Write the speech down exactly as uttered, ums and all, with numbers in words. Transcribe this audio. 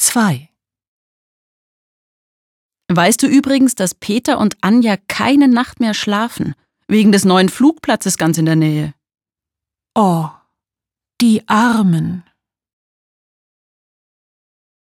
zwei. Weißt du übrigens, dass Peter und Anja keine Nacht mehr schlafen, wegen des neuen Flugplatzes ganz in der Nähe? Oh, die Armen.